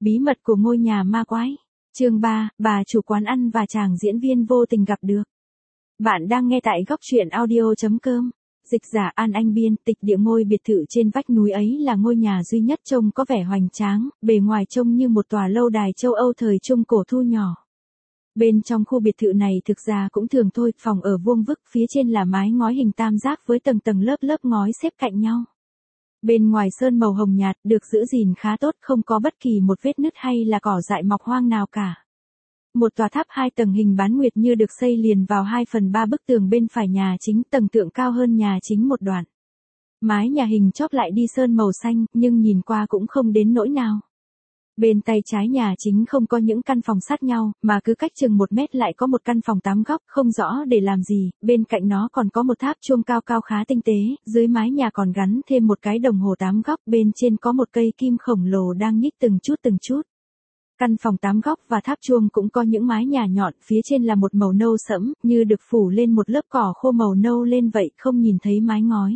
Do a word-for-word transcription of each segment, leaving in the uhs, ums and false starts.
Bí mật của ngôi nhà ma quái. Chương ba, bà chủ quán ăn và chàng diễn viên vô tình gặp được. Bạn đang nghe tại góc truyện audio chấm com. Dịch giả An Anh biên tịch địa ngôi biệt thự trên vách núi ấy là ngôi nhà duy nhất trông có vẻ hoành tráng, bề ngoài trông như một tòa lâu đài châu Âu thời Trung Cổ thu nhỏ. Bên trong khu biệt thự này thực ra cũng thường thôi, phòng ở vuông vức, phía trên là mái ngói hình tam giác với tầng tầng lớp lớp ngói xếp cạnh nhau. Bên ngoài sơn màu hồng nhạt, được giữ gìn khá tốt, không có bất kỳ một vết nứt hay là cỏ dại mọc hoang nào cả. Một tòa tháp hai tầng hình bán nguyệt như được xây liền vào hai phần ba bức tường bên phải nhà chính, tầng tượng cao hơn nhà chính một đoạn. Mái nhà hình chóp lại đi sơn màu xanh, nhưng nhìn qua cũng không đến nỗi nào. Bên tay trái nhà chính không có những căn phòng sát nhau, mà cứ cách chừng một mét lại có một căn phòng tám góc, không rõ để làm gì, bên cạnh nó còn có một tháp chuông cao cao khá tinh tế, dưới mái nhà còn gắn thêm một cái đồng hồ tám góc, bên trên có một cây kim khổng lồ đang nhích từng chút từng chút. Căn phòng tám góc và tháp chuông cũng có những mái nhà nhọn, phía trên là một màu nâu sẫm, như được phủ lên một lớp cỏ khô màu nâu lên vậy, không nhìn thấy mái ngói.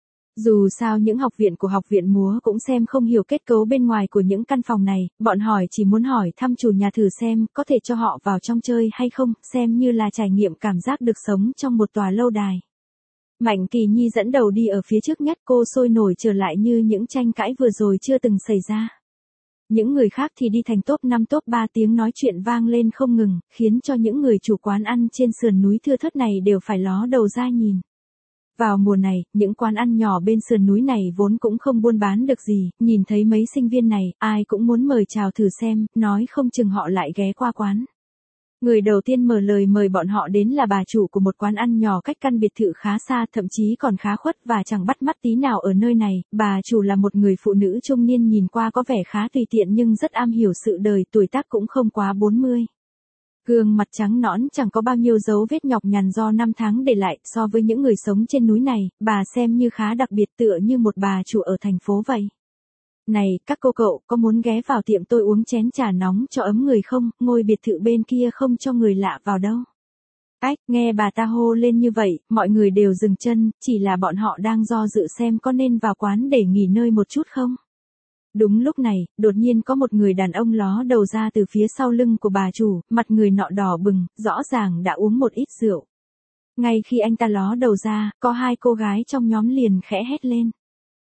Dù sao những học viện của học viện múa cũng xem không hiểu kết cấu bên ngoài của những căn phòng này, bọn hỏi chỉ muốn hỏi thăm chủ nhà thử xem có thể cho họ vào trong chơi hay không, xem như là trải nghiệm cảm giác được sống trong một tòa lâu đài. Mạnh Kỳ Nhi dẫn đầu đi ở phía trước nhất, cô sôi nổi trở lại như những tranh cãi vừa rồi chưa từng xảy ra. Những người khác thì đi thành top năm top ba, tiếng nói chuyện vang lên không ngừng, khiến cho những người chủ quán ăn trên sườn núi thưa thớt này đều phải ló đầu ra nhìn. Vào mùa này, những quán ăn nhỏ bên sườn núi này vốn cũng không buôn bán được gì, nhìn thấy mấy sinh viên này, ai cũng muốn mời chào thử xem, nói không chừng họ lại ghé qua quán. Người đầu tiên mở lời mời bọn họ đến là bà chủ của một quán ăn nhỏ cách căn biệt thự khá xa, thậm chí còn khá khuất và chẳng bắt mắt tí nào ở nơi này. Bà chủ là một người phụ nữ trung niên nhìn qua có vẻ khá tùy tiện nhưng rất am hiểu sự đời, tuổi tác cũng không quá bốn mươi. Gương mặt trắng nõn chẳng có bao nhiêu dấu vết nhọc nhằn do năm tháng để lại, so với những người sống trên núi này, bà xem như khá đặc biệt, tựa như một bà chủ ở thành phố vậy. Này, các cô cậu, có muốn ghé vào tiệm tôi uống chén trà nóng cho ấm người không, ngôi biệt thự bên kia không cho người lạ vào đâu. Ách, nghe bà ta hô lên như vậy, mọi người đều dừng chân, chỉ là bọn họ đang do dự xem có nên vào quán để nghỉ ngơi một chút không. Đúng lúc này, đột nhiên có một người đàn ông ló đầu ra từ phía sau lưng của bà chủ, mặt người nọ đỏ bừng, rõ ràng đã uống một ít rượu. Ngay khi anh ta ló đầu ra, có hai cô gái trong nhóm liền khẽ hét lên.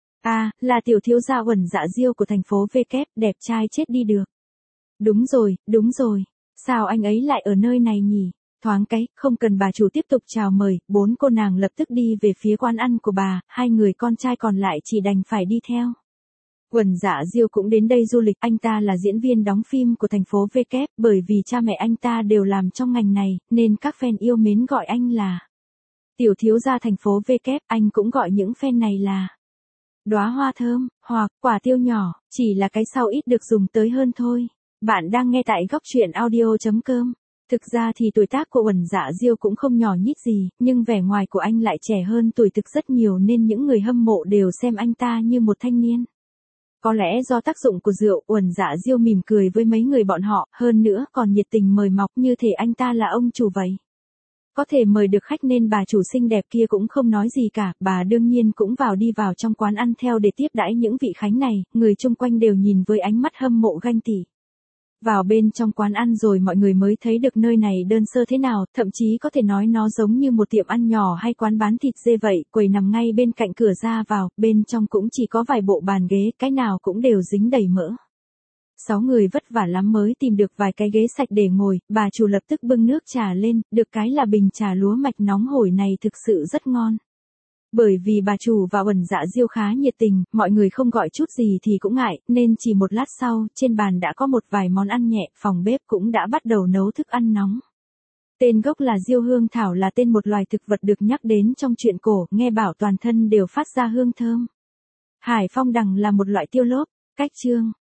À, là tiểu thiếu gia Uẩn Dạ Diêu của thành phố V kép, đẹp trai chết đi được. Đúng rồi, đúng rồi, sao anh ấy lại ở nơi này nhỉ? Thoáng cái, không cần bà chủ tiếp tục chào mời, bốn cô nàng lập tức đi về phía quán ăn của bà, hai người con trai còn lại chỉ đành phải đi theo. Uẩn Dạ Diêu cũng đến đây du lịch, anh ta là diễn viên đóng phim của thành phố V kép, bởi vì cha mẹ anh ta đều làm trong ngành này, nên các fan yêu mến gọi anh là tiểu thiếu gia thành phố V kép, anh cũng gọi những fan này là đóa hoa thơm, hoặc quả tiêu nhỏ, chỉ là cái sau ít được dùng tới hơn thôi. Bạn đang nghe tại góc truyện audio chấm com. Thực ra thì tuổi tác của Uẩn Dạ Diêu cũng không nhỏ nhít gì, nhưng vẻ ngoài của anh lại trẻ hơn tuổi thực rất nhiều nên những người hâm mộ đều xem anh ta như một thanh niên. Có lẽ do tác dụng của rượu, Uẩn Dạ Diêu mỉm cười với mấy người bọn họ, hơn nữa còn nhiệt tình mời mọc như thể anh ta là ông chủ vậy. Có thể mời được khách nên bà chủ xinh đẹp kia cũng không nói gì cả, bà đương nhiên cũng vào đi vào trong quán ăn theo để tiếp đãi những vị khánh này, người chung quanh đều nhìn với ánh mắt hâm mộ ganh tị. Vào bên trong quán ăn rồi mọi người mới thấy được nơi này đơn sơ thế nào, thậm chí có thể nói nó giống như một tiệm ăn nhỏ hay quán bán thịt dê vậy, quầy nằm ngay bên cạnh cửa ra vào, bên trong cũng chỉ có vài bộ bàn ghế, cái nào cũng đều dính đầy mỡ. Sáu người vất vả lắm mới tìm được vài cái ghế sạch để ngồi, bà chủ lập tức bưng nước trà lên, được cái là bình trà lúa mạch nóng hổi này thực sự rất ngon. Bởi vì bà chủ và Uẩn Dạ Diêu khá nhiệt tình, mọi người không gọi chút gì thì cũng ngại, nên chỉ một lát sau, trên bàn đã có một vài món ăn nhẹ, phòng bếp cũng đã bắt đầu nấu thức ăn nóng. Tên gốc là diêu hương thảo, là tên một loài thực vật được nhắc đến trong truyện cổ, nghe bảo toàn thân đều phát ra hương thơm. Hải phong đằng là một loại tiêu lốp. Cách chương